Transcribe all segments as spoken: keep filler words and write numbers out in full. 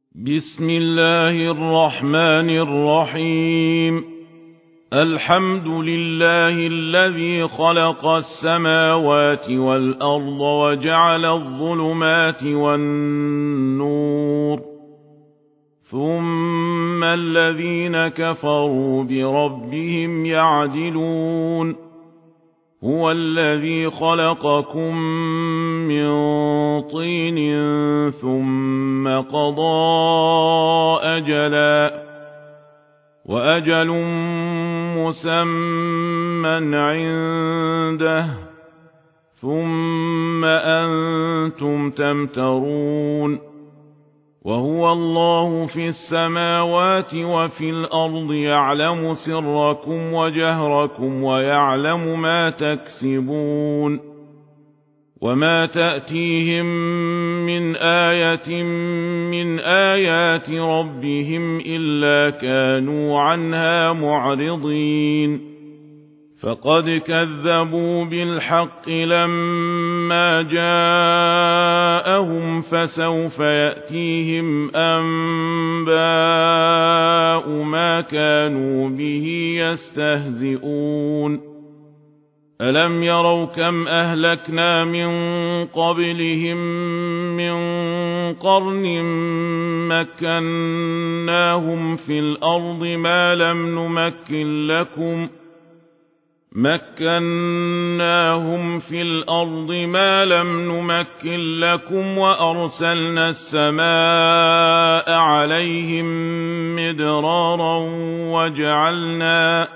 بسم الله الرحمن الرحيم. الحمد لله الذي خلق السماوات والأرض وجعل الظلمات والنور، ثم الذين كفروا بربهم يعدلون. هو الذي خلقكم من طين ثم قضى أجلا وأجل مسمى عنده ثم أنتم تمترون. وهو الله في السماوات وفي الأرض يعلم سركم وجهركم ويعلم ما تكسبون. وما تأتيهم من آية من آيات ربهم إلا كانوا عنها معرضين. فقد كذبوا بالحق لما جاءهم فسوف يأتيهم أنباء ما كانوا به يستهزئون. ألم يروا كم أهلكنا من قبلهم من قرن مكناهم في الأرض ما لم نمكن لكم مكناهم في الأرض ما لم نمكن لكم وأرسلنا السماء عليهم مدرارا وجعلنا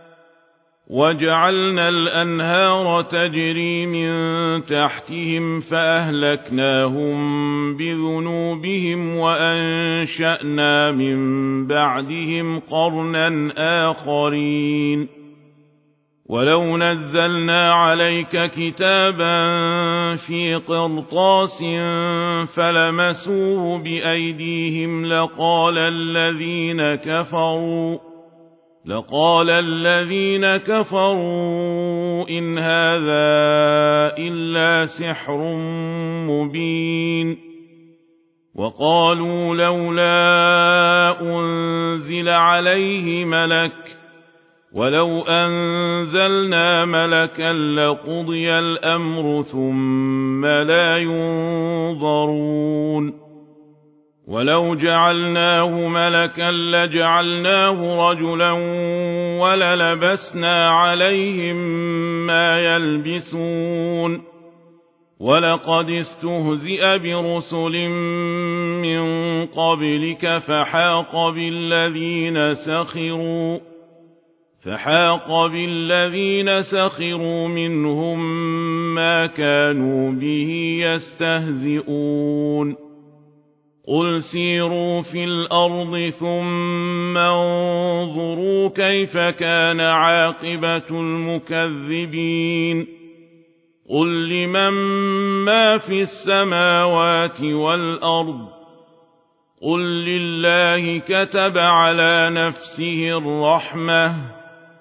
وجعلنا الأنهار تجري من تحتهم فأهلكناهم بذنوبهم وأنشأنا من بعدهم قرنا آخرين. ولو نزلنا عليك كتابا في قرطاس فلمسوه بأيديهم لقال الذين كفروا لقال الذين كفروا إن هذا إلا سحر مبين. وقالوا لولا أنزل عليه ملك ولو أنزلنا ملكا لقضي الأمر ثم لا ينظرون. ولو جعلناه ملكا لجعلناه رجلا وللبسنا عليهم ما يلبسون. ولقد استهزئ برسل من قبلك فحاق بالذين سخروا فحاق بالذين سخروا منهم ما كانوا به يستهزئون. قل سيروا في الأرض ثم انظروا كيف كان عاقبة المكذبين. قل لمن ما في السماوات والأرض قل لله كتب على نفسه الرحمة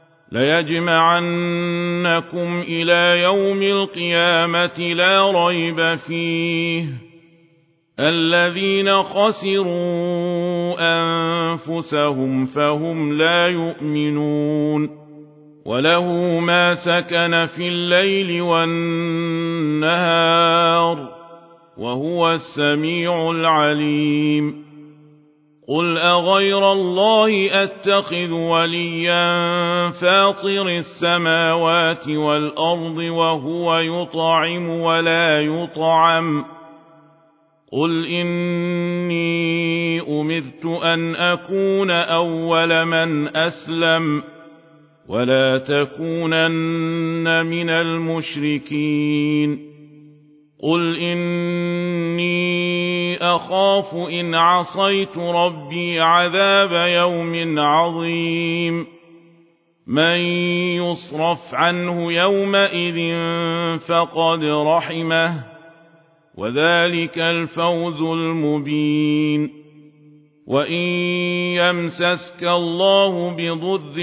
ليجمعنكم إلى يوم القيامة لا ريب فيه. الذين خسروا أنفسهم فهم لا يؤمنون. وله ما سكن في الليل والنهار وهو السميع العليم. قل أغير الله أتخذ وليا فاطر السماوات والأرض وهو يطعم ولا يطعم. قل إني أمرت أن أكون أول من أسلم ولا تكونن من المشركين. قل إني أخاف إن عصيت ربي عذاب يوم عظيم. من يصرف عنه يومئذ فقد رحمه وذلك الفوز المبين. وإن يمسسك الله بضر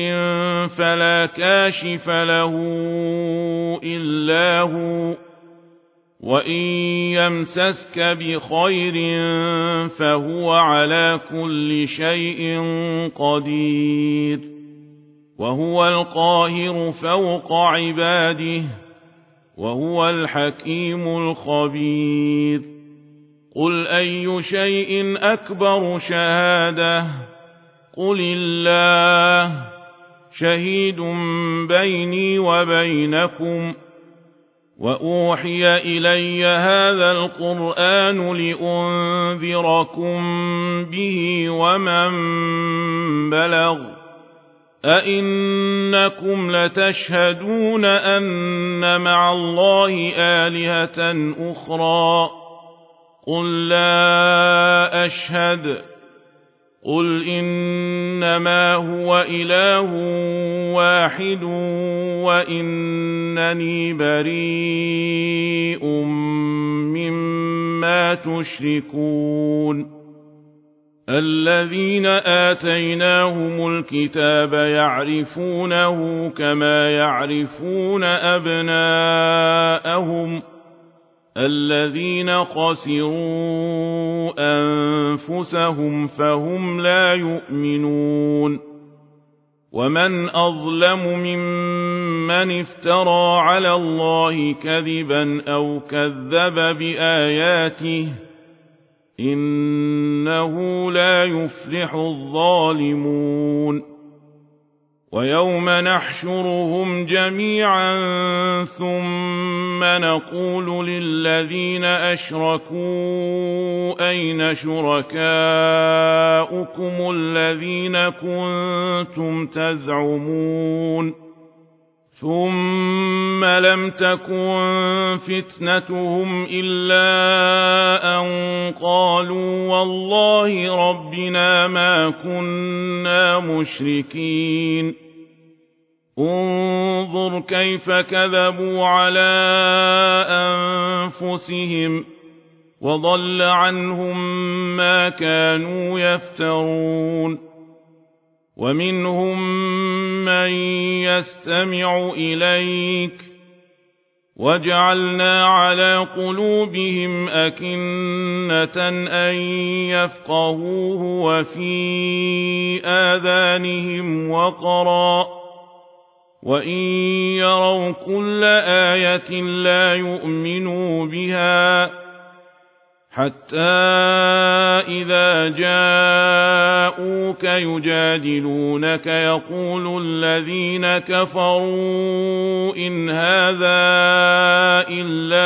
فلا كاشف له إلا هو وإن يمسسك بخير فهو على كل شيء قدير وهو القاهر فوق عباده وهو الحكيم الخبير قل أي شيء أكبر شهادة قل الله شهيد بيني وبينكم وأوحي إلي هذا القرآن لأنذركم به ومن بلغ أئنكم لتشهدون أن مع الله آلهة أخرى قل لا أشهد قل إنما هو إله واحد وإنني بريء مما تشركون الذين آتيناهم الكتاب يعرفونه كما يعرفون أبناءهم الذين خسروا أنفسهم فهم لا يؤمنون ومن أظلم ممن افترى على الله كذبا أو كذب بآياته إنه لا يفلح الظالمون ويوم نحشرهم جميعا ثم نقول للذين أشركوا أين شركاؤكم الذين كنتم تزعمون ثم لم تكن فتنتهم إلا أن قالوا والله ربنا ما كنا مشركين انظر كيف كذبوا على أنفسهم وضل عنهم ما كانوا يفترون ومنهم من يستمع إليك وجعلنا على قلوبهم أكنة أن يفقهوه وفي آذانهم وقرا وإن يروا كل آية لا يؤمنوا بها حتى إذا جاءوك يجادلونك يقول الذين كفروا إن هذا إلا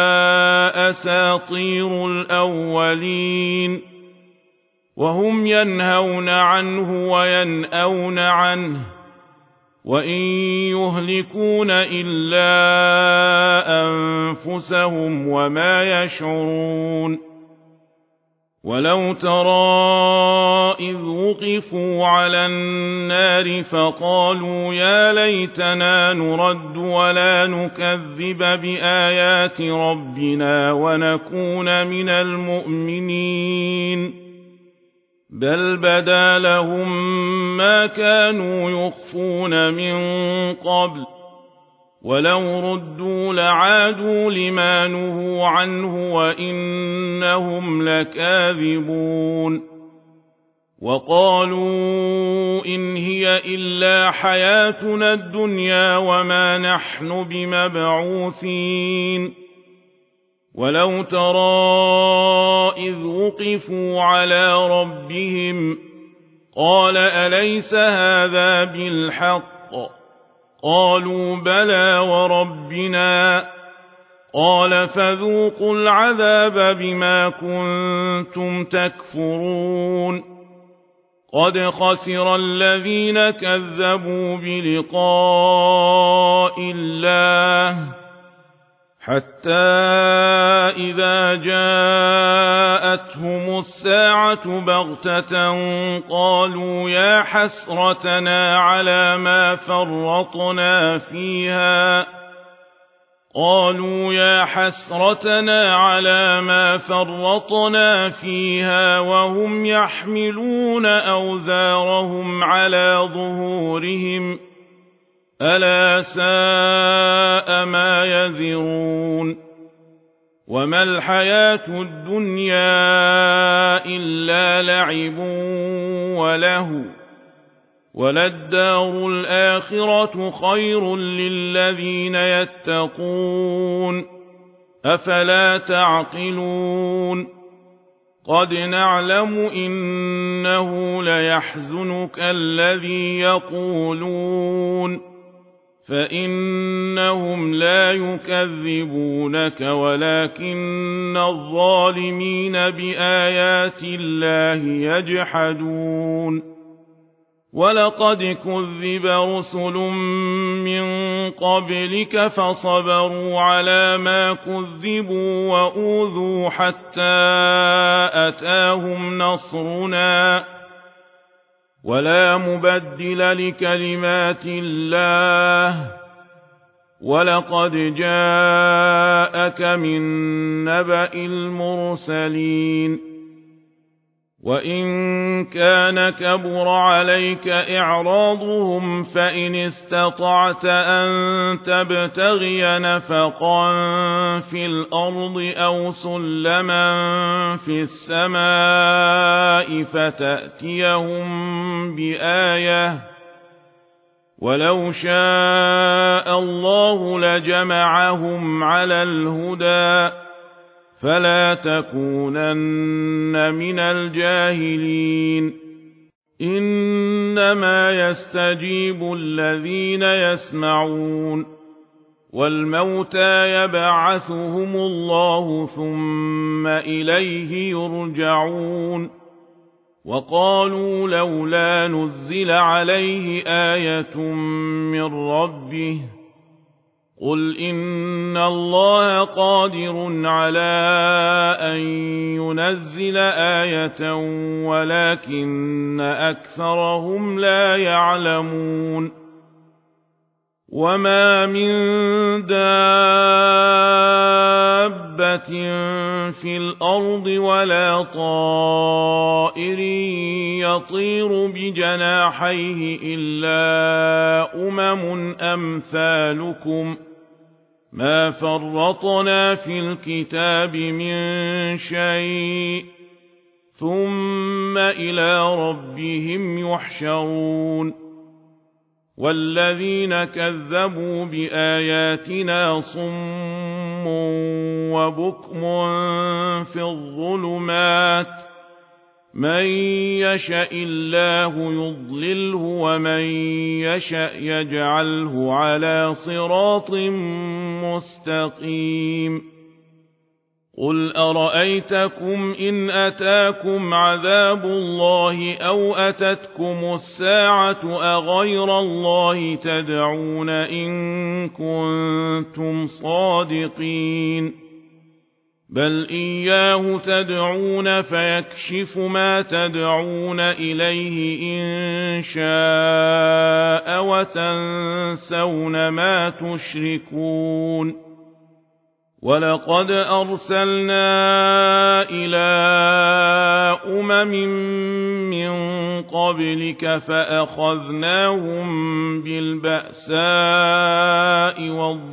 أساطير الأولين وهم ينهون عنه وينأون عنه وإن يهلكون إلا أنفسهم وما يشعرون ولو ترى إذ وقفوا على النار فقالوا يا ليتنا نرد ولا نكذب بآيات ربنا ونكون من المؤمنين بل بدا لهم ما كانوا يخفون من قبل ولو ردوا لعادوا لما نهوا عنه وإنهم لكاذبون وقالوا إن هي إلا حياتنا الدنيا وما نحن بمبعوثين ولو ترى إذ وقفوا على ربهم قال أليس هذا بالحق قالوا بلى وربنا قال فذوقوا العذاب بما كنتم تكفرون قد خسر الذين كذبوا بلقاء الله حتى إذا جاءتهم الساعة بغتة قالوا يا حسرتنا على ما فرطنا فيها قالوا يا حسرتنا على ما فرطنا فيها وهم يحملون أوزارهم على ظهورهم ألا ساء ما يزرون وما الحياة الدنيا إلا لعب ولهو وللدار الآخرة خير للذين يتقون أفلا تعقلون قد نعلم إنه ليحزنك الذي يقولون فإنهم لا يكذبونك ولكن الظالمين بآيات الله يجحدون ولقد كذب رسل من قبلك فصبروا على ما كذبوا وأوذوا حتى أتاهم نصرنا ولا مبدل لكلمات الله ولقد جاءك من نبأ المرسلين وإن كان كبر عليك إعراضهم فإن استطعت أن تبتغي نفقا في الأرض أو سلما في السماء فتأتيهم بآية ولو شاء الله لجمعهم على الهدى فلا تكونن من الجاهلين إنما يستجيب الذين يسمعون والموتى يبعثهم الله ثم إليه يرجعون وقالوا لولا نزل عليه آية من ربه قل إن الله قادر على أن ينزل آية ولكن أكثرهم لا يعلمون وما من دابة في الأرض ولا طائر يطير بجناحيه إلا أمم أمثالكم ما فرطنا في الكتاب من شيء ثم إلى ربهم يحشرون والذين كذبوا بآياتنا صم وبكم في الظلمات من يشاء الله يضلله ومن يشاء يجعله على صراط مستقيم قل أرأيتكم إن أتاكم عذاب الله أو أتتكم الساعة أغير الله تدعون إن كنتم صادقين بل إياه تدعون فيكشف ما تدعون إليه إن شاء وتنسون ما تشركون ولقد أرسلنا إلى أمم من قبلك فأخذناهم بالبأساء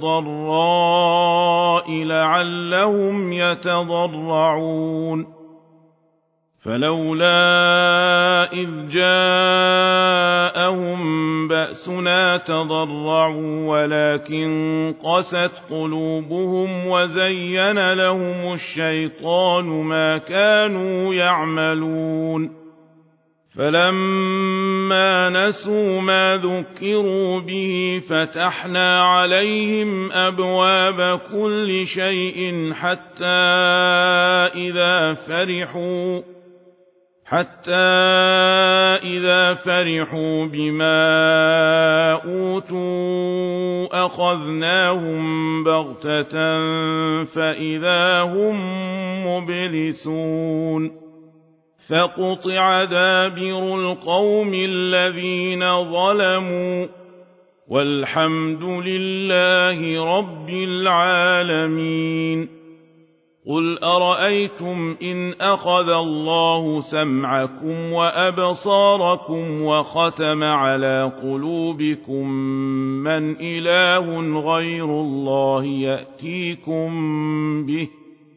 والضراء لعلهم يتضرعون فلولا إذ جاءهم بأسنا تضرعوا ولكن قست قلوبهم وزين لهم الشيطان ما كانوا يعملون فلما نسوا ما ذكروا به فتحنا عليهم أبواب كل شيء حتى إذا فرحوا حتى إذا فرحوا بما أوتوا أخذناهم بغتة فإذا هم مبلسون فقطع دابر القوم الذين ظلموا والحمد لله رب العالمين قل أرأيتم إن أخذ الله سمعكم وأبصاركم وختم على قلوبكم من إله غير الله يأتيكم به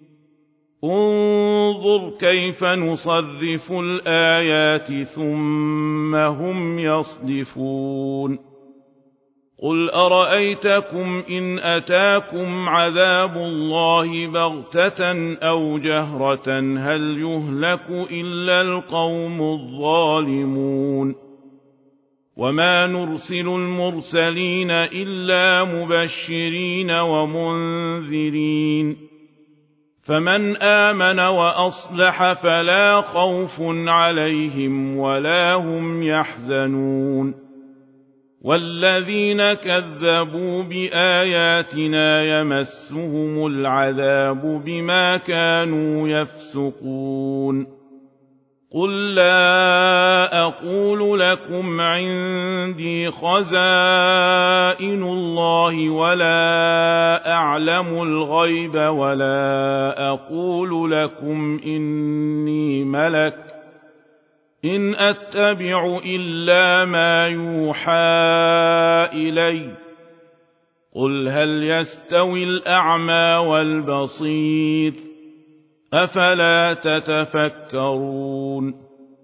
انظر كيف نصرف الآيات ثم هم يصدفون قل أرأيتكم إن أتاكم عذاب الله بغتة أو جهرة هل يهلك إلا القوم الظالمون وما نرسل المرسلين إلا مبشرين ومنذرين فمن آمن وأصلح فلا خوف عليهم ولا هم يحزنون والذين كذبوا بآياتنا يمسهم العذاب بما كانوا يفسقون قل لا أقول لكم عندي خزائن الله ولا أعلم الغيب ولا أقول لكم إني ملك إن أتبع إلا ما يوحى إلي قل هل يستوي الأعمى والبصير أفلا تتفكرون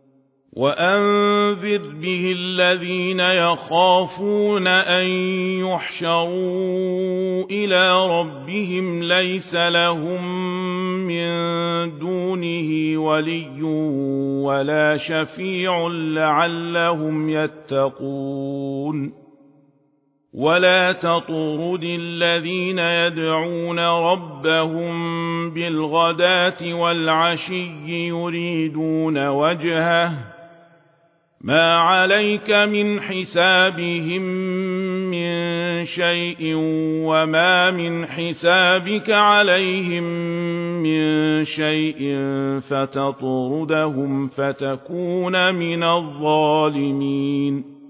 وأنذر به الذين يخافون أن يحشروا إلى ربهم ليس لهم من دونه ولي ولا شفيع لعلهم يتقون ولا تطرد الذين يدعون ربهم بالغداة والعشي يريدون وجهه ما عليك من حسابهم من شيء وما من حسابك عليهم من شيء فتطردهم فتكون من الظالمين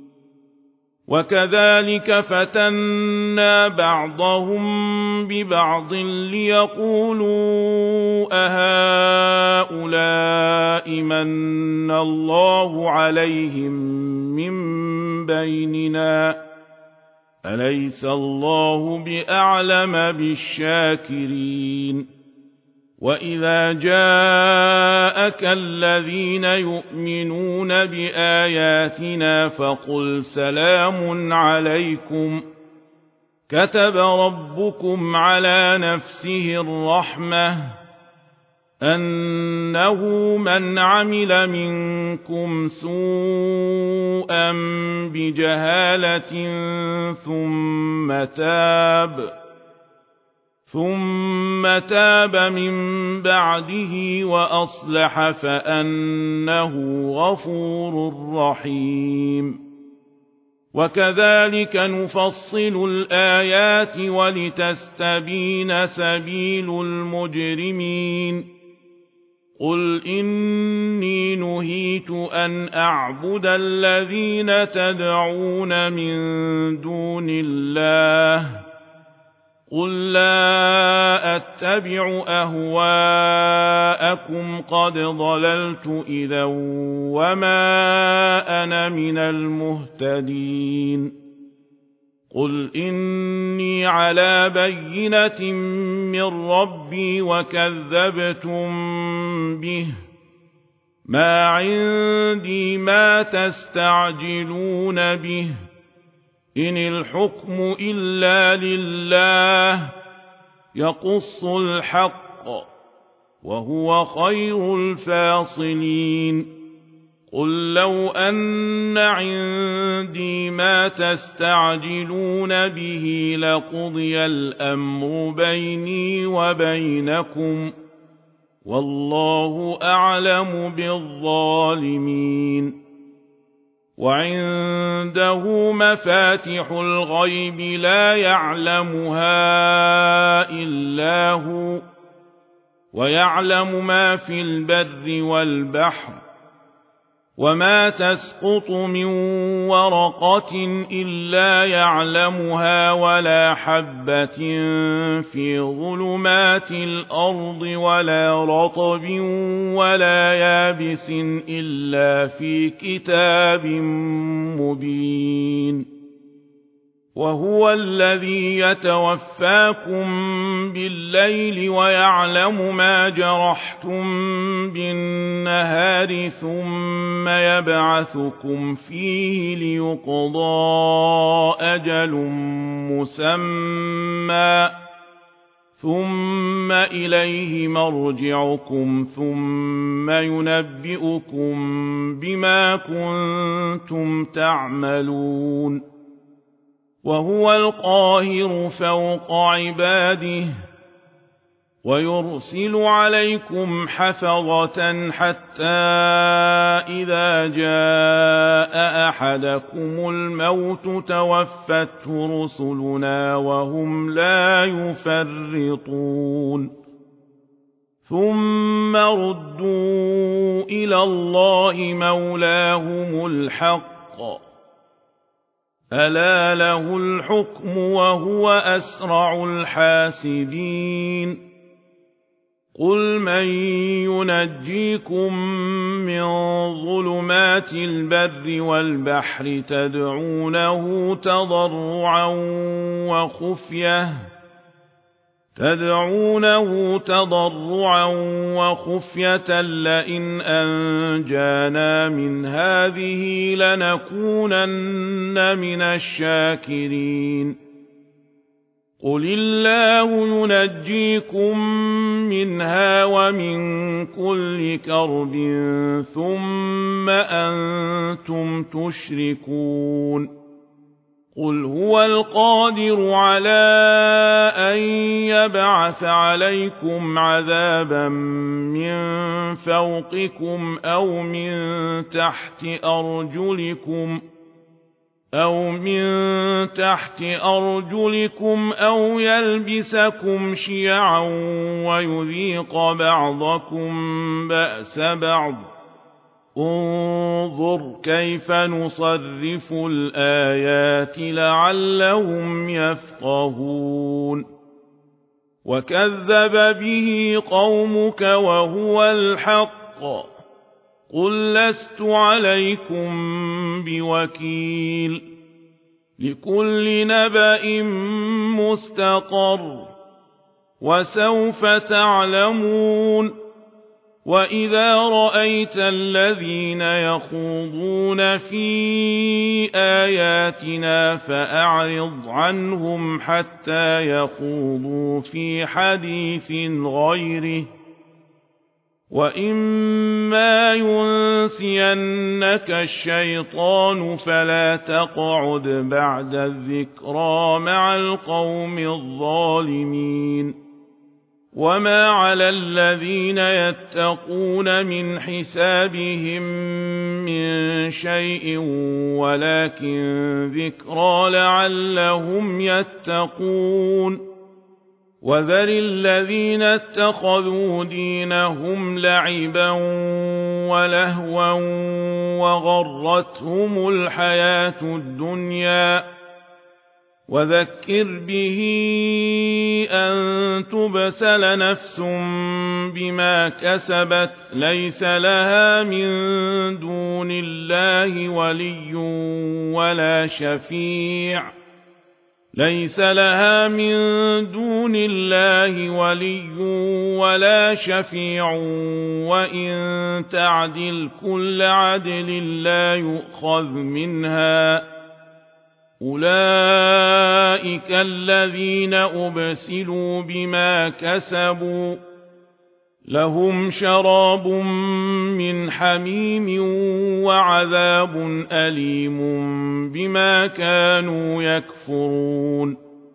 وكذلك فتنا بعضهم ببعض ليقولوا أهؤلاء من الله عليهم من بيننا أليس الله بأعلم بالشاكرين وإذا جاءك الذين يؤمنون بآياتنا فقل سلام عليكم كتب ربكم على نفسه الرحمة أنه من عمل منكم سوءا بجهالة ثم تاب ثم تاب من بعده وأصلح فأنه غفور رحيم وكذلك نفصل الآيات ولتستبين سبيل المجرمين قل إني نهيت أن أعبد الذين تدعون من دون الله قل لا أتبع أهواءكم قد ضللت إذا وما أنا من المهتدين قل إني على بينة من ربي وكذبتم به ما عندي ما تستعجلون به إن الحكم إلا لله يقص الحق وهو خير الفاصلين قل لو أن عندي ما تستعجلون به لقضي الأمر بيني وبينكم والله أعلم بالظالمين وعنده مفاتح الغيب لا يعلمها إلا هو ويعلم ما في البر والبحر وما تسقط من ورقة إلا يعلمها ولا حبة في ظلمات الأرض ولا رطب ولا يابس إلا في كتاب مبين وهو الذي يتوفاكم بالليل ويعلم ما جرحتم بالنهار ثم يبعثكم فيه ليقضى أجل مسمى ثم إليه مرجعكم ثم ينبئكم بما كنتم تعملون وهو القاهر فوق عباده ويرسل عليكم حفظة حتى إذا جاء أحدكم الموت توفته رسلنا وهم لا يفرطون ثم ردوا إلى الله مولاهم الحق ألا له الحكم وهو أسرع الحاسبين قل من ينجيكم من ظلمات البر والبحر تدعونه تضرعا وخفية تدعونه تضرعا وخفية لئن أنجانا من هذه لنكونن من الشاكرين قل الله ينجيكم منها ومن كل كرب ثم أنتم تشركون قل هو القادر على أن يبعث عليكم عذابا من فوقكم أو من تحت أرجلكم أو من تحت أرجلكم أو يلبسكم شيعا ويذيق بعضكم بأس بعض انظر كيف نصرف الآيات لعلهم يفقهون وكذب به قومك وهو الحق قل لست عليكم بوكيل لكل نبأ مستقر وسوف تعلمون وإذا رأيت الذين يخوضون في آياتنا فأعرض عنهم حتى يخوضوا في حديث غيره وإما ينسينك الشيطان فلا تقعد بعد الذكرى مع القوم الظالمين وما على الذين يتقون من حسابهم من شيء ولكن ذكرى لعلهم يتقون وذر الذين اتخذوا دينهم لعبا ولهوا وغرتهم الحياة الدنيا وذكر به أن تبسل نفس بما كسبت ليس لها من دون الله ولي ولا شفيع ليس لها من دون الله ولي ولا شفيع وإن تعدل كل عدل لا يؤخذ منها أولئك الذين أبسلوا بما كسبوا لهم شراب من حميم وعذاب أليم بما كانوا يكفرون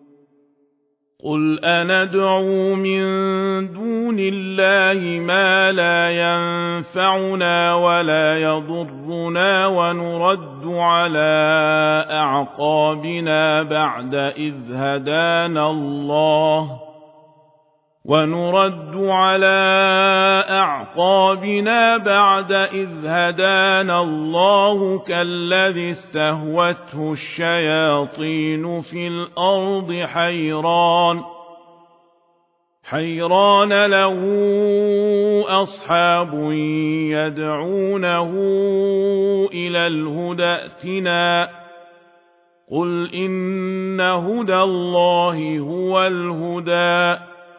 قل أندعو من دون الله ما لا ينفعنا ولا يضرنا ونرد على أعقابنا بعد إذ هدانا الله ونرد على أعقابنا بعد إذ هدانا الله كالذي استهوته الشياطين في الأرض حيران حيران له أصحاب يدعونه إلى الهدى ائتنا قل إن هدى الله هو الهدى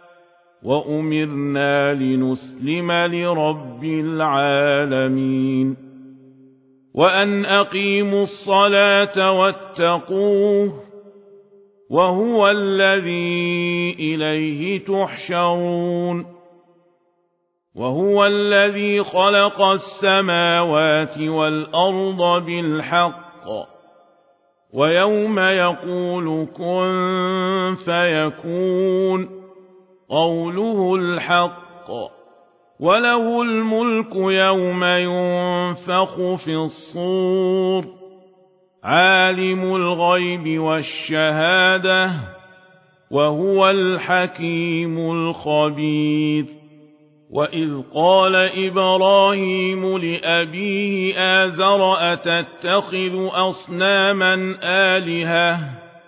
وأمرنا لنسلم لرب العالمين وأن أقيموا الصلاة واتقوه وهو الذي إليه تحشرون وهو الذي خلق السماوات والأرض بالحق ويوم يقول كن فيكون قوله الحق وله الملك يوم ينفخ في الصور عالم الغيب والشهادة وهو الحكيم الخبير وإذ قال إبراهيم لأبيه آزر أتتخذ أصناما آلهة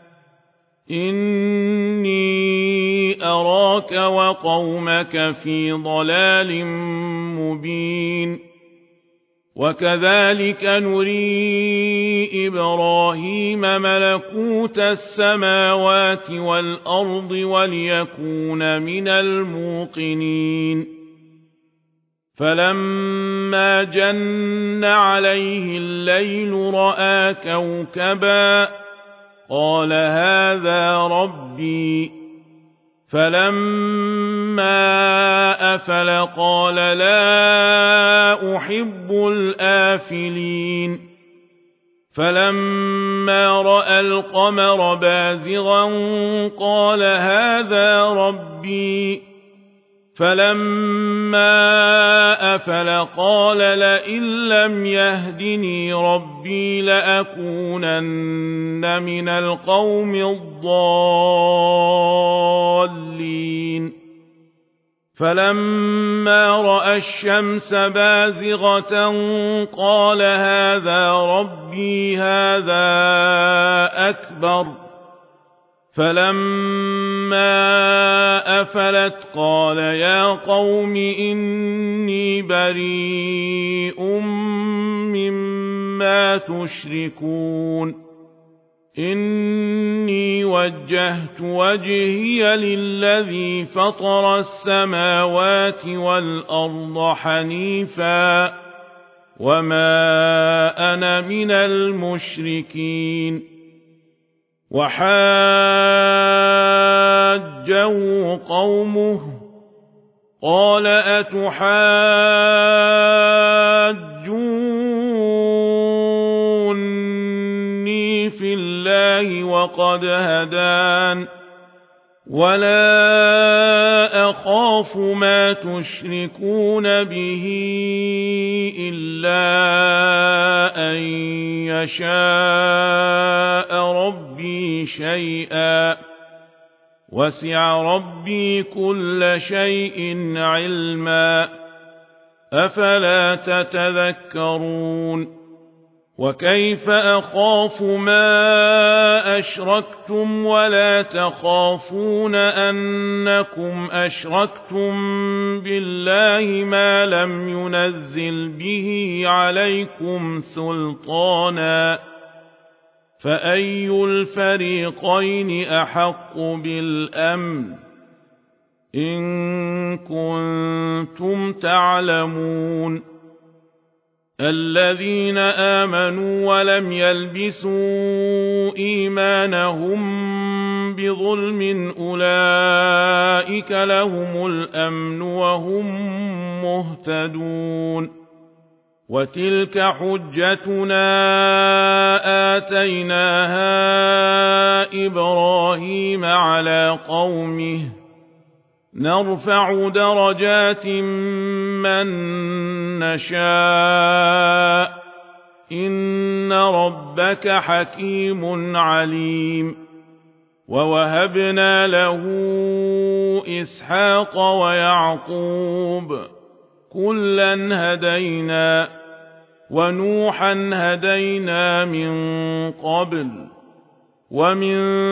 إني أراك وقومك في ضلال مبين وكذلك نري إبراهيم ملكوت السماوات والأرض وليكون من الموقنين فلما جن عليه الليل رأى كوكبا قال هذا ربي فلما أفل قال لا أحب الآفلين فلما رأى القمر بازغا قال هذا ربي فلما أفل قال لئن لم يهدني ربي لأكونن من القوم الضالين فلما رأى الشمس بازغة قال هذا ربي هذا أكبر فلما أفلت قال يا قوم إني بريء مما تشركون إني وجهت وجهي للذي فطر السماوات والأرض حنيفا وما أنا من المشركين وحاجه قومه قال أتحاجوني في الله وقد هدان ولا أخاف ما تشركون به إلا أن يشاء ربي شيئا وسع ربي كل شيء علما أفلا تتذكرون وكيف أخاف ما أشركتم ولا تخافون أنكم أشركتم بالله ما لم ينزل به عليكم سلطانا فأي الفريقين أحق بالأمن إن كنتم تعلمون الذين آمنوا ولم يلبسوا إيمانهم بظلم أولئك لهم الأمن وهم مهتدون وتلك حجتنا آتيناها إبراهيم على قومه نرفع درجات من نشاء إن ربك حكيم عليم ووهبنا له إسحاق ويعقوب كلا هدينا ونوحا هدينا من قبل ومن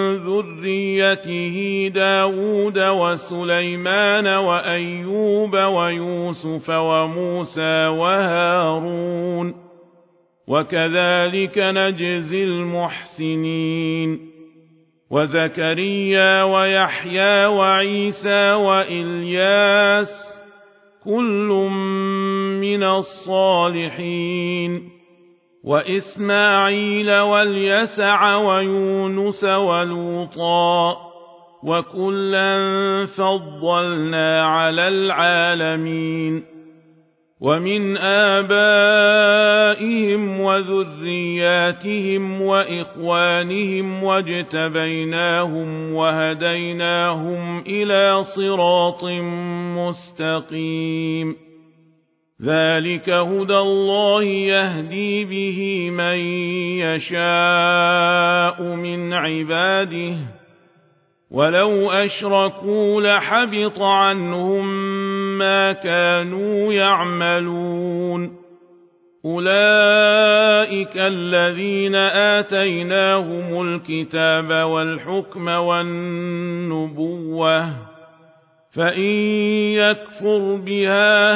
ذريته داود وسليمان وأيوب ويوسف وموسى وهارون وكذلك نجزي المحسنين وزكريا ويحيى وعيسى وإلياس كل من الصالحين وإسماعيل واليسع ويونس ولوطا وكلا فضلنا على العالمين ومن آبائهم وذرياتهم وإخوانهم واجتبيناهم وهديناهم إلى صراط مستقيم ذلك هدى الله يهدي به من يشاء من عباده ولو أشركوا لحبط عنهم ما كانوا يعملون أولئك الذين آتيناهم الكتاب والحكم والنبوة فإن يكفر بها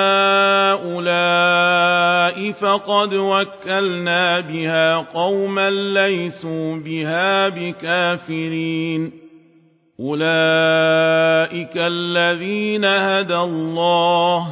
هؤلاء فقد وكلنا بها قوما ليسوا بها بكافرين أولئك الذين هدى الله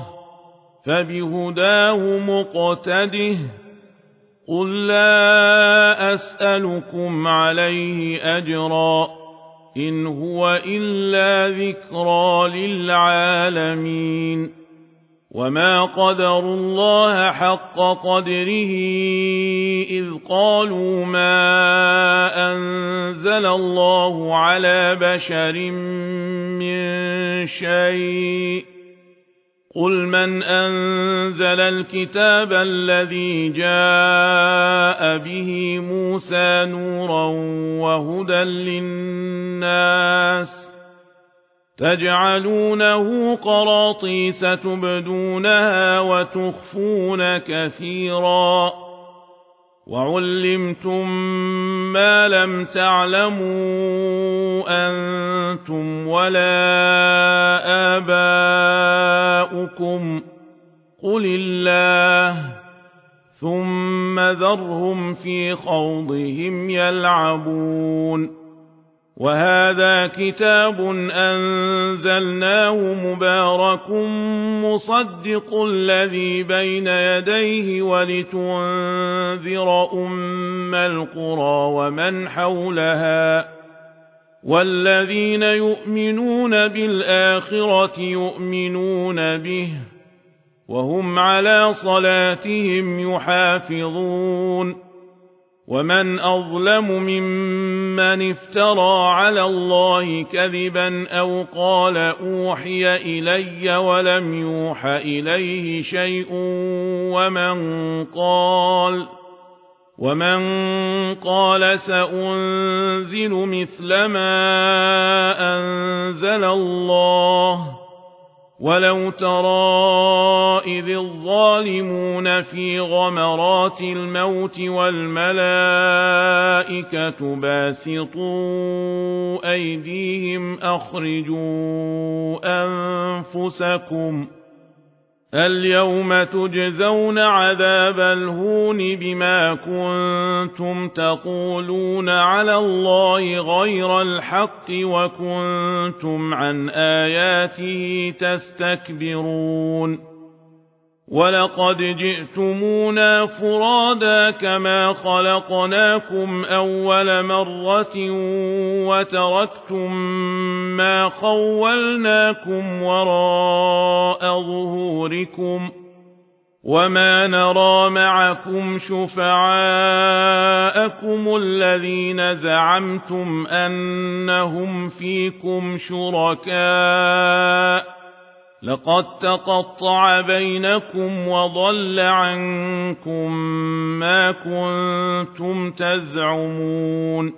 فبهداه مقتده قل لا أسألكم عليه أجرا إن هو إلا ذكرى للعالمين وما قدروا الله حق قدره إذ قالوا ما أنزل الله على بشر من شيء قل من أنزل الكتاب الذي جاء به موسى نورا وهدى للناس تجعلونه قراطيس تبدونها وتخفون كثيرا وعلمتم ما لم تعلموا أنتم ولا آباؤكم قل الله ثم ذرهم في خوضهم يلعبون وهذا كتاب أنزلناه مبارك مصدق الذي بين يديه ولتنذر أم القرى ومن حولها والذين يؤمنون بالآخرة يؤمنون به وهم على صلاتهم يحافظون ومن أظلم ممن افترى على الله كذبا أو قال أوحي إلي ولم يوح إليه شيء ومن قال ومن قال سأنزل مثل ما أنزل الله ولو ترى إذ الظالمون في غمرات الموت والملائكة باسطوا أيديهم أخرجوا أنفسكم اليوم تجزون عذاب الهون بما كنتم تقولون على الله غير الحق وكنتم عن آياته تستكبرون ولقد جئتمونا فرادا كما خلقناكم أول مرة وتركتم ما خولناكم وراء ظهوركم وما نرى معكم شفعاءكم الذين زعمتم أنهم فيكم شركاء لقد تقطع بينكم وضل عنكم ما كنتم تزعمون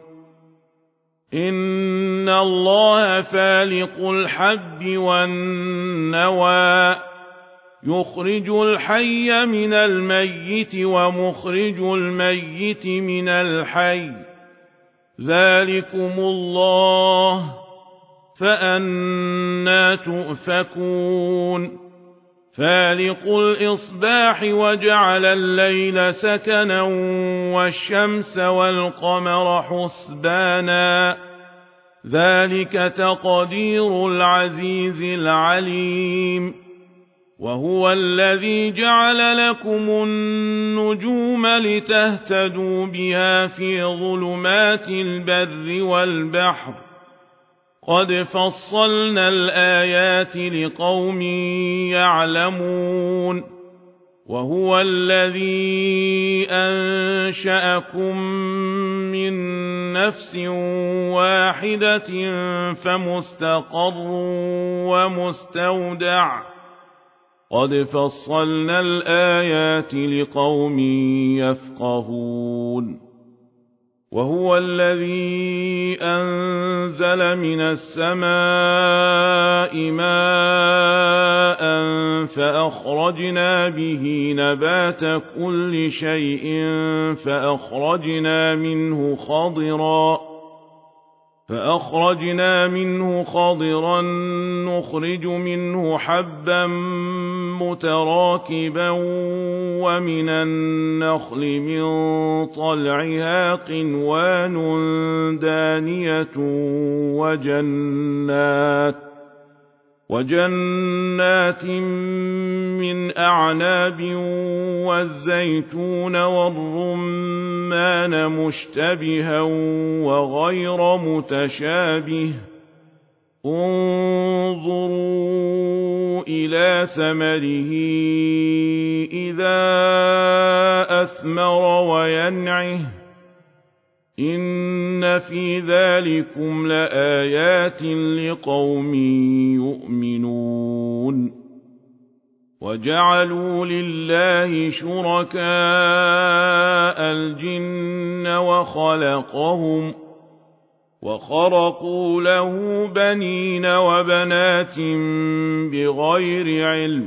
إن الله فالق الحب والنوى يخرج الحي من الميت ومخرج الميت من الحي ذلكم الله فأنى تؤفكون فالق الإصباح وجعل الليل سكنا والشمس والقمر حسبانا ذلك تقدير العزيز العليم وهو الذي جعل لكم النجوم لتهتدوا بها في ظلمات البر والبحر قد فصلنا الآيات لقوم يعلمون وهو الذي أنشأكم من نفس واحدة فمستقر ومستودع قد فصلنا الآيات لقوم يفقهون وهو الذي أنزل من السماء ماء فأخرجنا به نبات كل شيء فأخرجنا منه خضرا فأخرجنا منه خضرا نخرج منه حبا متراكبا ومن النخل من طلعها قنوان دانية وجنات وجنات من أعناب والزيتون والرمان مشتبها وغير متشابه انظروا إلى ثمره إذا أثمر وينعه إن في ذلكم لآيات لقوم يؤمنون وجعلوا لله شركاء الجن وخلقهم وخرقوا له بنين وبنات بغير علم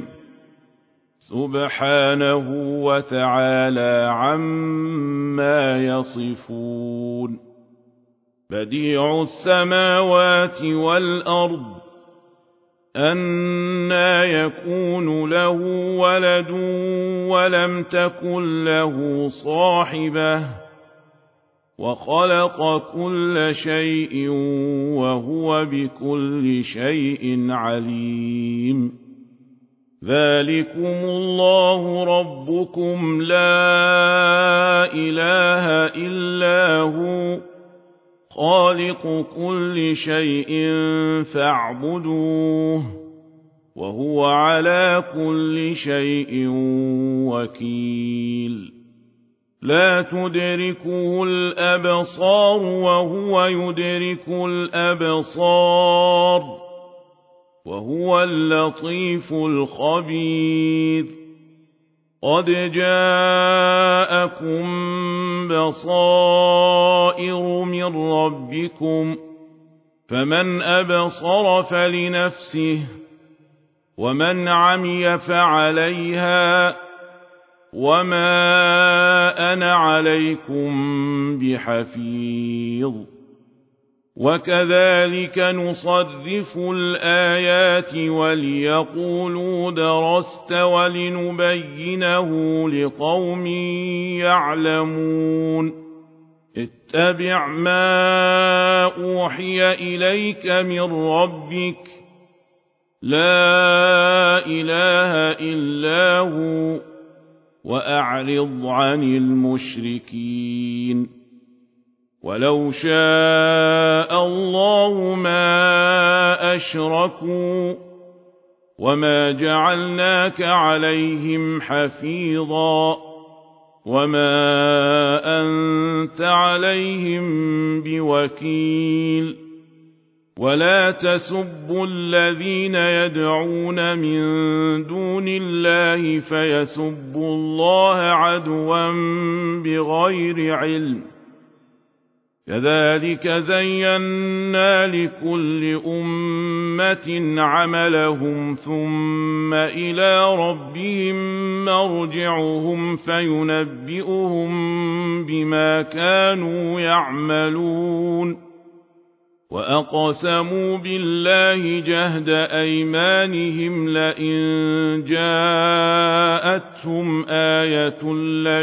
سبحانه وتعالى عما يصفون بديع السماوات والأرض أنى يكون له ولد ولم تكن له صاحبة وخلق كل شيء وهو بكل شيء عليم ذلكم الله ربكم لا إله إلا هو خالق كل شيء فاعبدوه وهو على كل شيء وكيل لا تدركه الأبصار وهو يدرك الأبصار وهو اللطيف الخبير قد جاءكم بصائر من ربكم فمن أبصر فلنفسه ومن عمي فعليها وما أنا عليكم بحفيظ وكذلك نصرف الآيات وليقولوا درست ولنبينه لقوم يعلمون اتبع ما أوحي إليك من ربك لا إله إلا هو وأعرض عن المشركين ولو شاء الله ما أشركوا وما جعلناك عليهم حفيظا وما أنت عليهم بوكيل ولا تسبوا الذين يدعون من دون الله فيسبوا الله عدوا بغير علم كذلك زينا لكل أمة عملهم ثم إلى ربهم مرجعهم فينبئهم بما كانوا يعملون وأقسموا بالله جهد أيمانهم لئن جاءتهم آية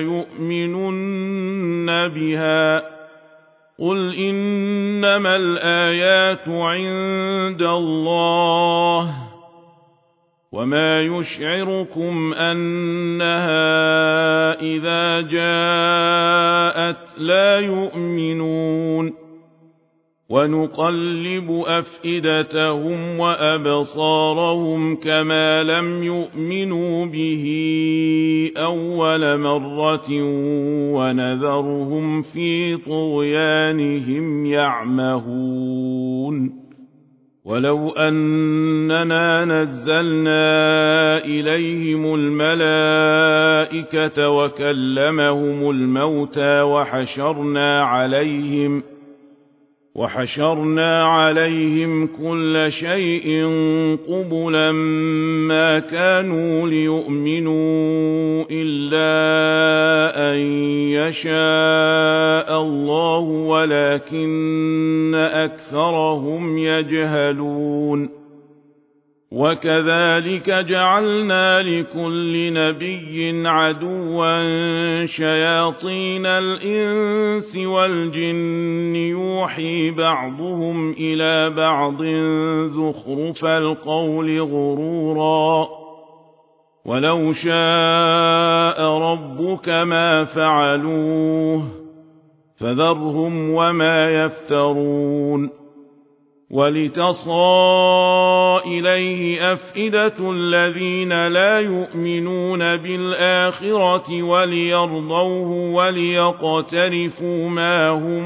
ليؤمنن بها قل إنما الآيات عند الله وما يشعركم أنها إذا جاءت لا يؤمنون ونقلب أفئدتهم وأبصارهم كما لم يؤمنوا به أول مرة ونذرهم في طغيانهم يعمهون ولو أننا نزلنا إليهم الملائكة وكلمهم الموتى وحشرنا عليهم وحشرنا عليهم كل شيء قبلا ما كانوا ليؤمنوا إلا أن يشاء الله ولكن أكثرهم يجهلون وكذلك جعلنا لكل نبي عدوا شياطين الإنس والجن يوحي بعضهم إلى بعض زخرف القول غرورا ولو شاء ربك ما فعلوه فذرهم وما يفترون ولتصغى إليه أفئدة الذين لا يؤمنون بالآخرة وليرضوه وليقترفوا ما هم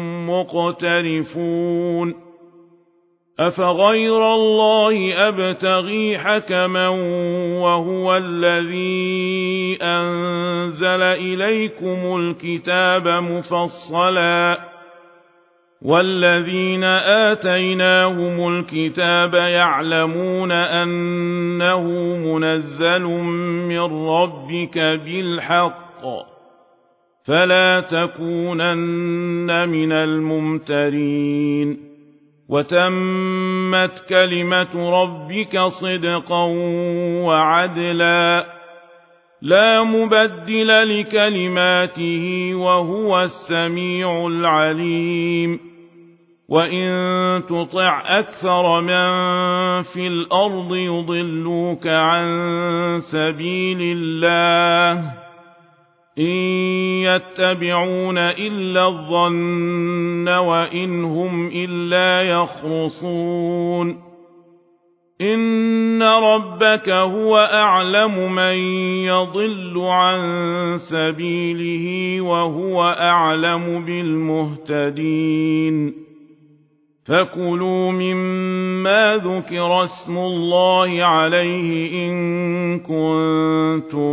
مقترفون أفغير الله أبتغي حكما وهو الذي أنزل إليكم الكتاب مفصلا والذين آتيناهم الكتاب يعلمون أنه منزل من ربك بالحق فلا تكونن من الممترين وتمت كلمة ربك صدقا وعدلا لا مبدل لكلماته وهو السميع العليم وإن تطع أكثر من في الأرض يضلوك عن سبيل الله إن يتبعون إلا الظن وإن هم إلا يخرصون إن ربك هو أعلم من يضل عن سبيله وهو أعلم بالمهتدين فكلوا مما ذكر اسم الله عليه إن كنتم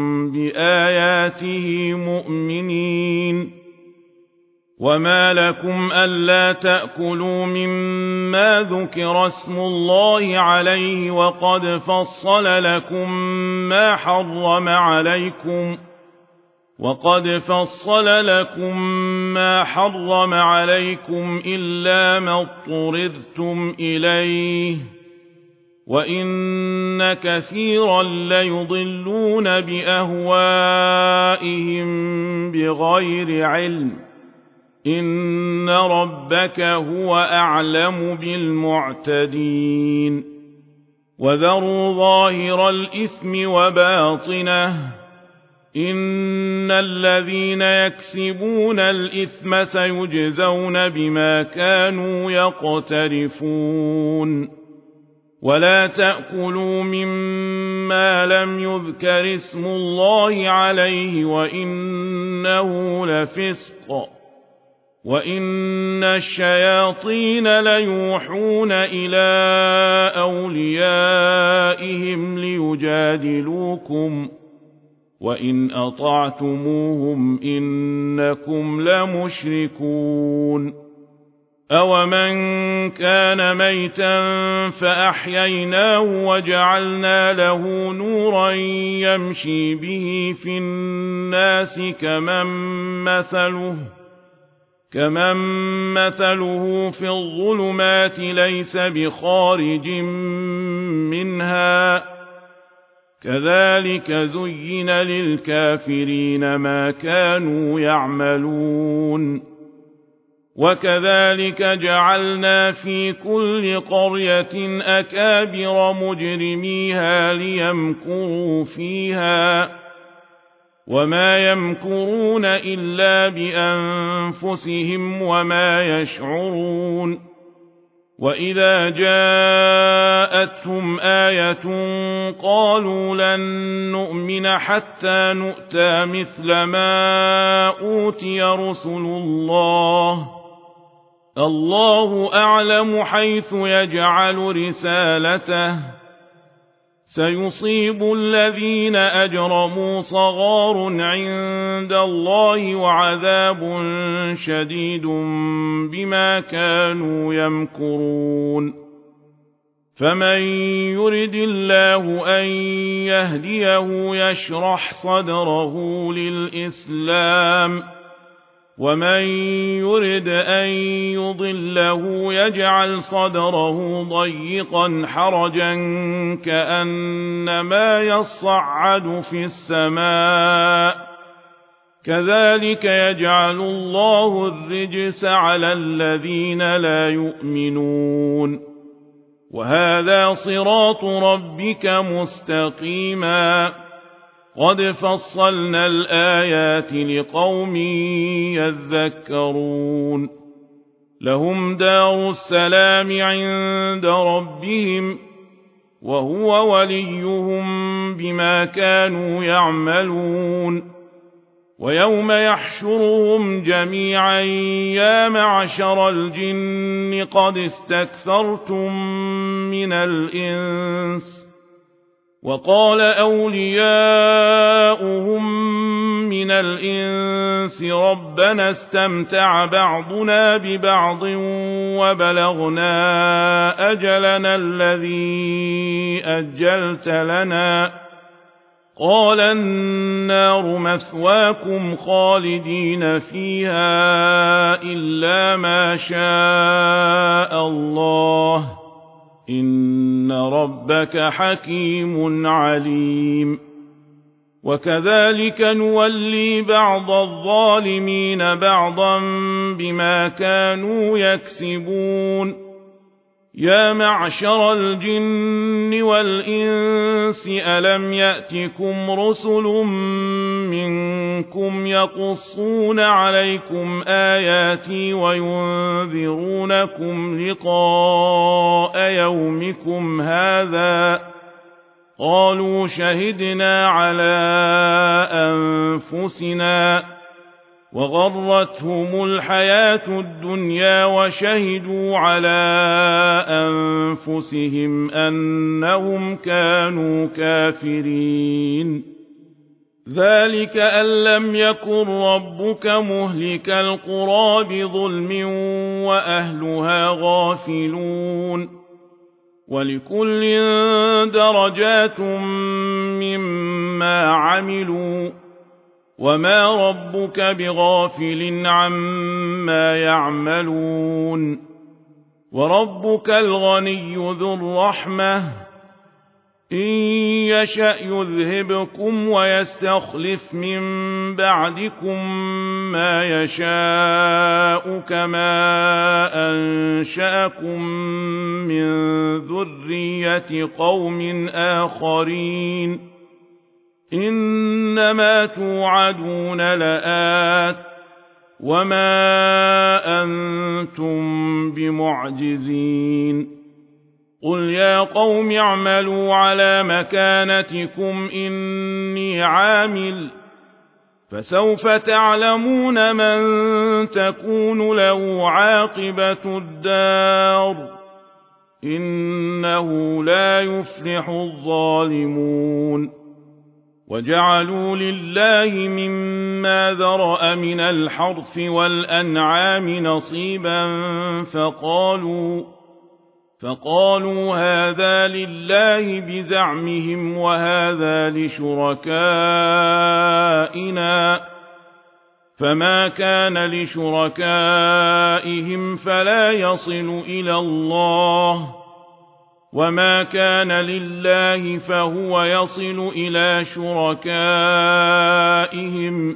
بآياته مؤمنين وما لكم ألا تأكلوا مما ذكر اسم الله عليه وقد فصل لكم ما حرم عليكم وقد فصل لكم ما حرم عليكم إلا ما اضطررتم إليه وإن كثيرا ليضلون بأهوائهم بغير علم إن ربك هو أعلم بالمعتدين وذروا ظاهر الإثم وباطنه إن الذين يكسبون الإثم سيجزون بما كانوا يقترفون ولا تأكلوا مما لم يذكر اسم الله عليه وإنه لفسق وإن الشياطين ليوحون إلى أوليائهم ليجادلوكم وإن أطعتموهم إنكم لمشركون أومن كان ميتا فأحييناه وجعلنا له نورا يمشي به في الناس كمن مثله كمن مثله في الظلمات ليس بخارج منها كذلك زين للكافرين ما كانوا يعملون وكذلك جعلنا في كل قرية أكابر مجرميها ليمكروا فيها وما يمكرون إلا بأنفسهم وما يشعرون وإذا جاءتهم آية قالوا لن نؤمن حتى نؤتى مثل ما أوتي رسل الله الله أعلم حيث يجعل رسالته سيصيب الذين أجرموا صغار عند الله وعذاب شديد بما كانوا يمكرون فمن يرد الله أن يهديه يشرح صدره للإسلام ومن يرد أن يضله يجعل صدره ضيقا حرجا كأنما يصعد في السماء كذلك يجعل الله الرجس على الذين لا يؤمنون وهذا صراط ربك مستقيما قد فصلنا الآيات لقوم يذكرون لهم دار السلام عند ربهم وهو وليهم بما كانوا يعملون ويوم يحشرهم جميعا يا معشر الجن قد استكثرتم من الإنس وقال أولياؤهم من الإنس ربنا استمتع بعضنا ببعض وبلغنا أجلنا الذي أجلت لنا قال النار مثواكم خالدين فيها إلا ما شاء الله إن ربك حكيم عليم وكذلك نولي بعض الظالمين بعضا بما كانوا يكسبون يا معشر الجن والإنس ألم يأتكم رسل منكم يقصون عليكم آياتي وينذرونكم لقاء يومكم هذا قالوا شهدنا على أنفسنا وغرتهم الحياة الدنيا وشهدوا على أنفسهم أنهم كانوا كافرين ذلك أن لم يكن ربك مهلك القرى بظلم وأهلها غافلون ولكل درجات مما عملوا وما ربك بغافل عما يعملون وربك الغني ذو الرحمة إن يشأ يذهبكم ويستخلف من بعدكم ما يشاء كما أنشأكم من ذرية قوم آخرين إنما توعدون لآت وما أنتم بمعجزين قل يا قوم اعملوا على مكانتكم إني عامل فسوف تعلمون من تكون له عاقبة الدار إنه لا يفلح الظالمون وجعلوا لله مما ذرأ من الحرث والأنعام نصيبا فقالوا فقالوا هذا لله بزعمهم وهذا لشركائنا فما كان لشركائهم فلا يصل إلى الله وما كان لله فهو يصل إلى شركائهم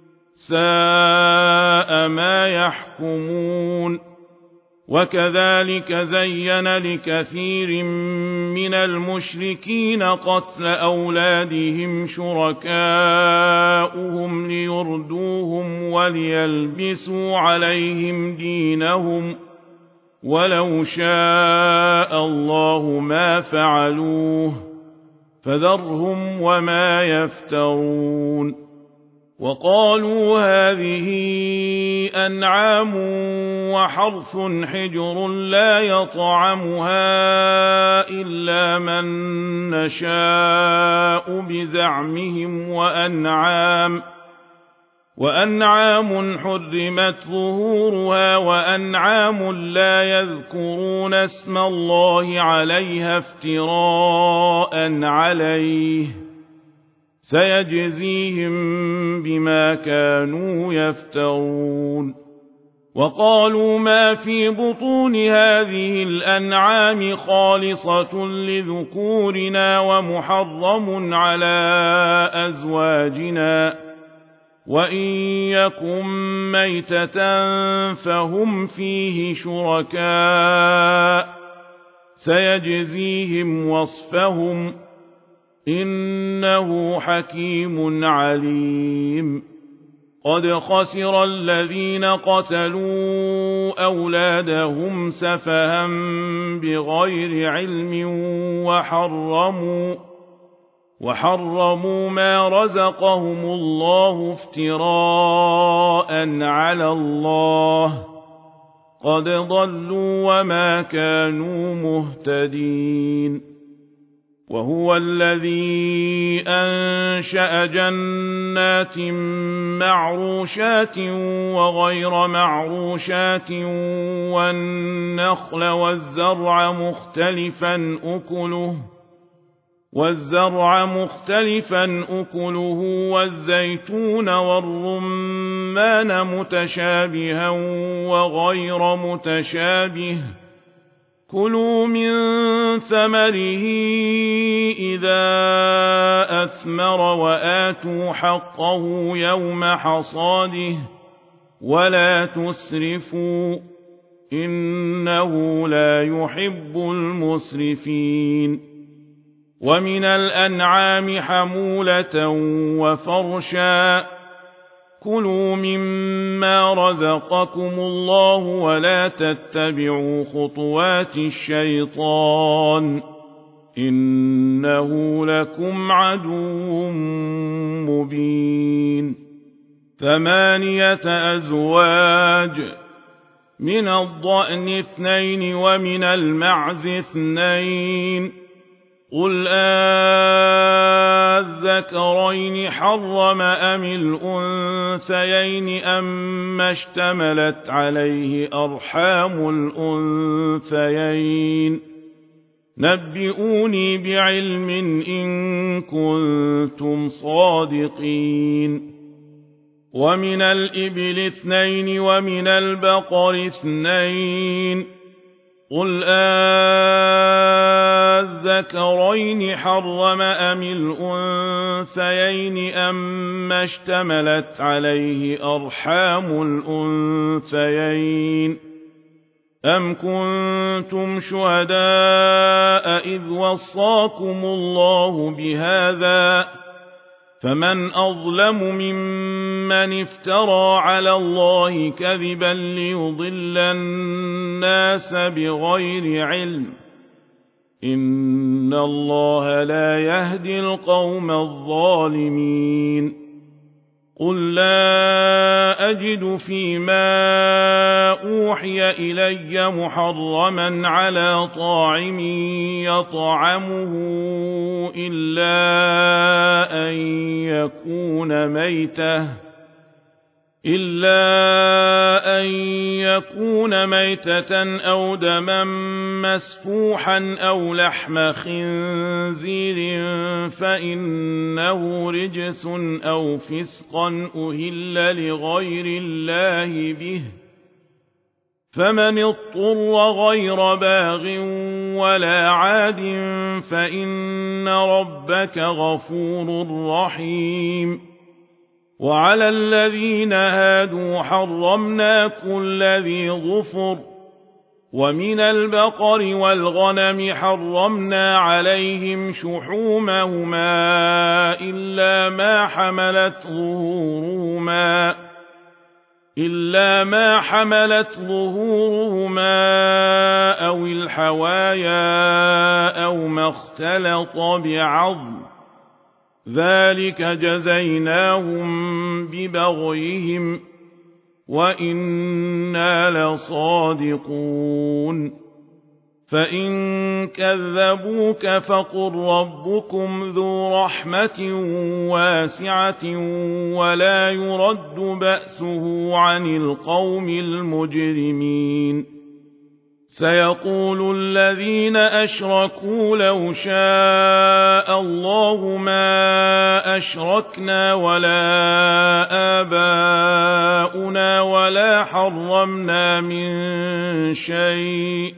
ساء ما يحكمون وكذلك زين لكثير من المشركين قتل أولادهم شركاؤهم ليردوهم وليلبسوا عليهم دينهم ولو شاء الله ما فعلوه فذرهم وما يفترون وقالوا هذه أنعام وحرث حجر لا يطعمها إلا من نشاء بزعمهم وأنعام وأنعام حرمت ظهورها وأنعام لا يذكرون اسم الله عليها افتراء عليه سيجزيهم بما كانوا يفترون وقالوا ما في بطون هذه الأنعام خالصة لذكورنا ومحرم على أزواجنا وإن يكن ميتة فهم فيه شركاء سيجزيهم وصفهم إنه حكيم عليم قد خسر الذين قتلوا أولادهم سفها بغير علم وحرموا وحرموا ما رزقهم الله افتراء على الله قد ضلوا وما كانوا مهتدين وهو الذي أنشأ جنات معروشات وغير معروشات والنخل والزرع مختلفا أكله والزرع مختلفا أكله والزيتون والرمان متشابها وغير متشابه كلوا من ثمره إذا أثمر وآتوا حقه يوم حصاده ولا تسرفوا إنه لا يحب المسرفين ومن الأنعام حمولة وفرشا كلوا مما رزقكم الله ولا تتبعوا خطوات الشيطان إنه لكم عدو مبين ثمانية أزواج من الضأن اثنين ومن المعز اثنين قل آذكرين حرم أم الأنثيين أما اشتملت عليه أرحام الأنثيين نبئوني بعلم إن كنتم صادقين ومن الإبل اثنين ومن البقر اثنين قل آذكرين حرم أم الأنثيين أما اشتملت عليه أرحام الأنثيين أم كنتم شهداء إذ وصاكم الله بهذا فمن أظلم ممن افترى على الله كذبا ليضل الناس بغير علم إن الله لا يهدي القوم الظالمين قل لا أجد فيما أوحي إلي محرما على طاعم يطعمه إلا أن يكون ميتة إلا أن يكون ميتة أو دما مسفوحا أو لحم خنزير فإنه رجس أو فسقا أهل لغير الله به، فمن اضطر غير باغ ولا عاد فإن ربك غفور رحيم. وعلى الذين هادوا حرمنا كل ذي ظفر، ومن البقر والغنم حرمنا عليهم شحومهما إلا ما حملت ظهورهما إلا ما حملت ظهورهما أو الحوايا أو ما اختلط بعظم، ذلك جزيناهم ببغيهم وإنا لصادقون. فإن كذبوك فقل ربكم ذو رحمة واسعة ولا يرد بأسه عن القوم المجرمين. سيقول الذين أشركوا لو شاء الله ما أشركنا ولا آباؤنا ولا حرمنا من شيء،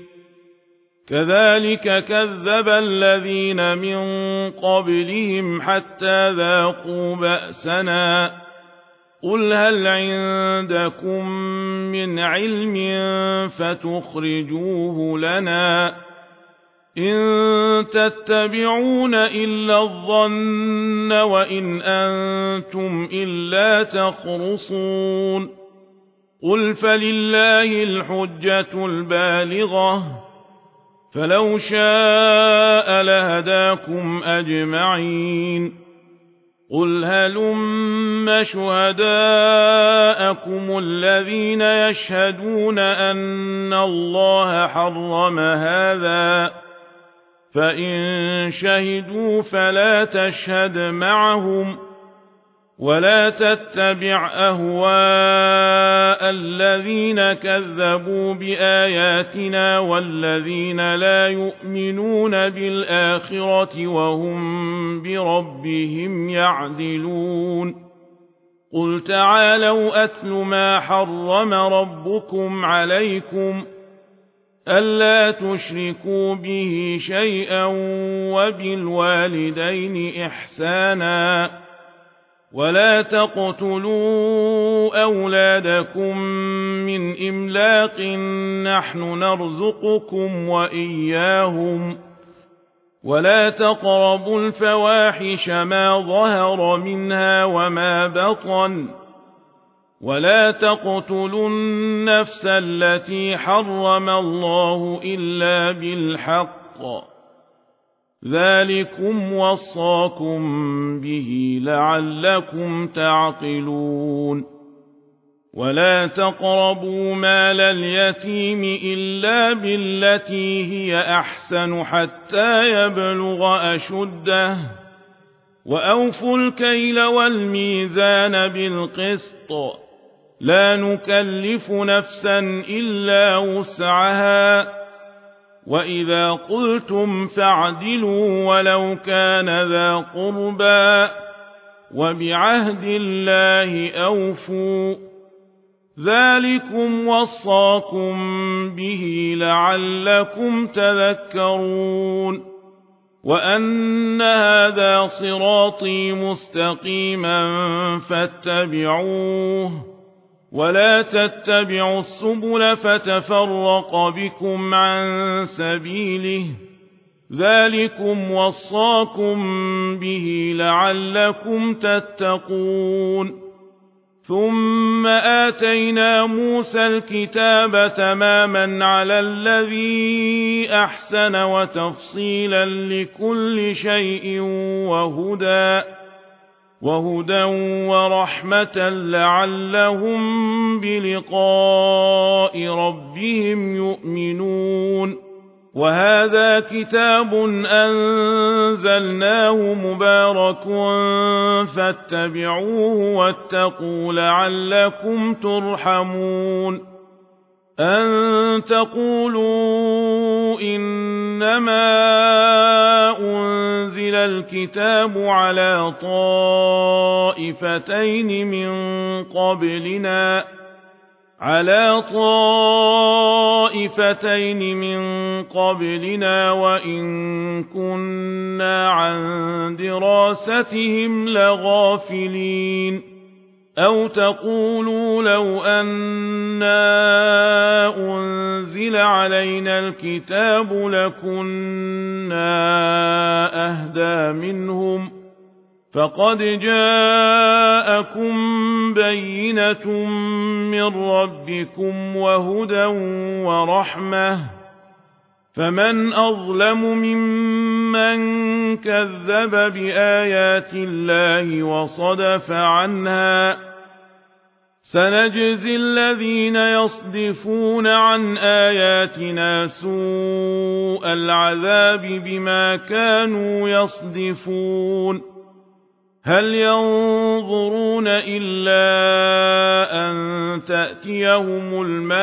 كذلك كذب الذين من قبلهم حتى ذاقوا بأسنا. قل هل عندكم من علم فتخرجوه لنا؟ إن تتبعون إلا الظن وإن أنتم إلا تخرصون. قل فلله الحجة البالغة، فلو شاء لهداكم أجمعين. قل هلم شهداءكم الذين يشهدون أن الله حرم هذا، فإن شهدوا فلا تشهد معهم ولا تتبع أهواء الذين كذبوا بآياتنا والذين لا يؤمنون بالآخرة وهم بربهم يعدلون. قل تعالوا أتل ما حرم ربكم عليكم ألا تشركوا به شيئا وبالوالدين إحسانا ولا تقتلوا أولادكم من إملاق نحن نرزقكم وإياهم ولا تقربوا الفواحش ما ظهر منها وما بطن ولا تقتلوا النفس التي حرم الله إلا بالحق، ذلكم وصاكم به لعلكم تعقلون. ولا تقربوا مال اليتيم إلا بالتي هي أحسن حتى يبلغ أشده، وأوفوا الكيل والميزان بالقسط، لا نكلف نفسا إلا وسعها، وإذا قلتم فاعدلوا ولو كان ذا قربى، وبعهد الله أوفوا، ذلكم وصاكم به لعلكم تذكرون. وأن هذا صراطي مستقيما فاتبعوه ولا تتبعوا السبل فتفرق بكم عن سبيله، ذلكم وصاكم به لعلكم تتقون. ثم آتينا موسى الكتاب تماما على الذي أحسن وتفصيلا لكل شيء وهدى وهدى ورحمة لعلهم بلقاء ربهم يؤمنون. وهذا كتاب أنزلناه مبارك فاتبعوه واتقوا لعلكم ترحمون أن تقولوا إنما أنزل الكتاب على طائفتين من قبلنا على طائفتين من قبلنا وإن كنا عن دراستهم لغافلين أو تقولوا لو أنا أنزل علينا الكتاب لكنا أهدى منهم فقد جاءكم بينة من ربكم وهدى ورحمة فمن أظلم ممن كذب بآيات الله وصدف عنها سنجزي الذين يصدفون عن آياتنا سوء العذاب بما كانوا يصدفون هل ينظرون إلا أن تأتيهم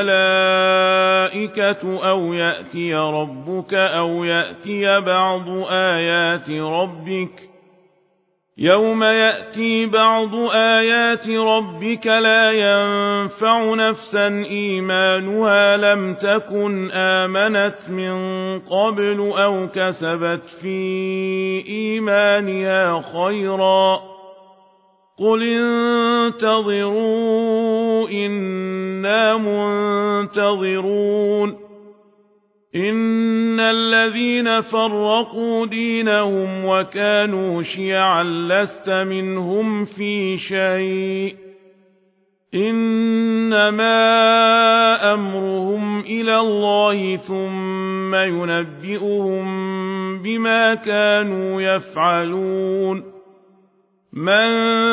الملائكة أو يأتي ربك أو يأتي بعض آيات ربك يوم يأتي بعض آيات ربك لا ينفع نفسا إيمانها لم تكن آمنت من قبل أو كسبت في إيمانها خيرا قل انتظروا إنا منتظرون إن الذين فرقوا دينهم وكانوا شيعا لست منهم في شيء إنما أمرهم إلى الله ثم ينبئهم بما كانوا يفعلون من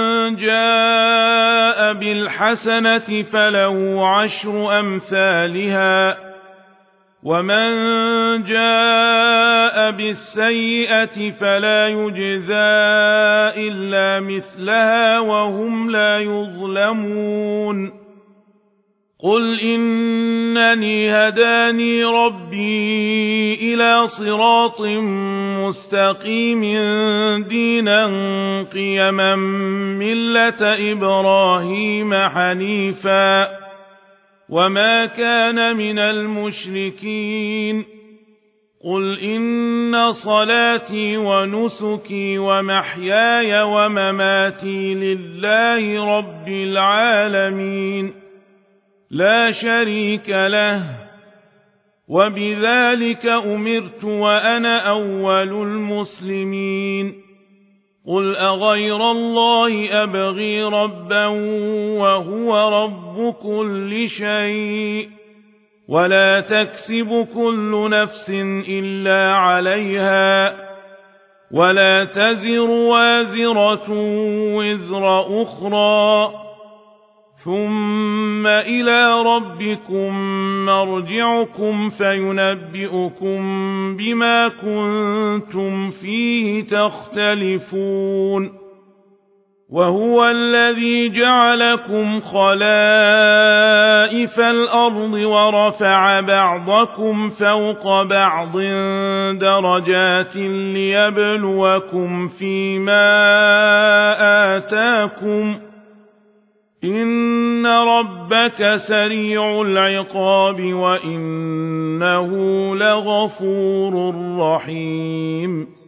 جاء بالحسنة فله عشر أمثالها ومن جاء بالسيئة فلا يجزى إلا مثلها وهم لا يظلمون قل إنني هداني ربي إلى صراط مستقيم دينا قيما ملة إبراهيم حنيفا وما كان من المشركين قل إن صلاتي ونسكي ومحياي ومماتي لله رب العالمين لا شريك له وبذلك أمرت وأنا أول المسلمين قل أغير الله أبغي ربا وهو رب كل شيء ولا تكسب كل نفس إلا عليها ولا تزر وازرة وزر أخرى ثم إلى ربكم مرجعكم فينبئكم بما كنتم فيه تختلفون وهو الذي جعلكم خلائف الأرض ورفع بعضكم فوق بعض درجات ليبلوكم فيما آتاكم إن ربك سريع العقاب وإنه لغفور رحيم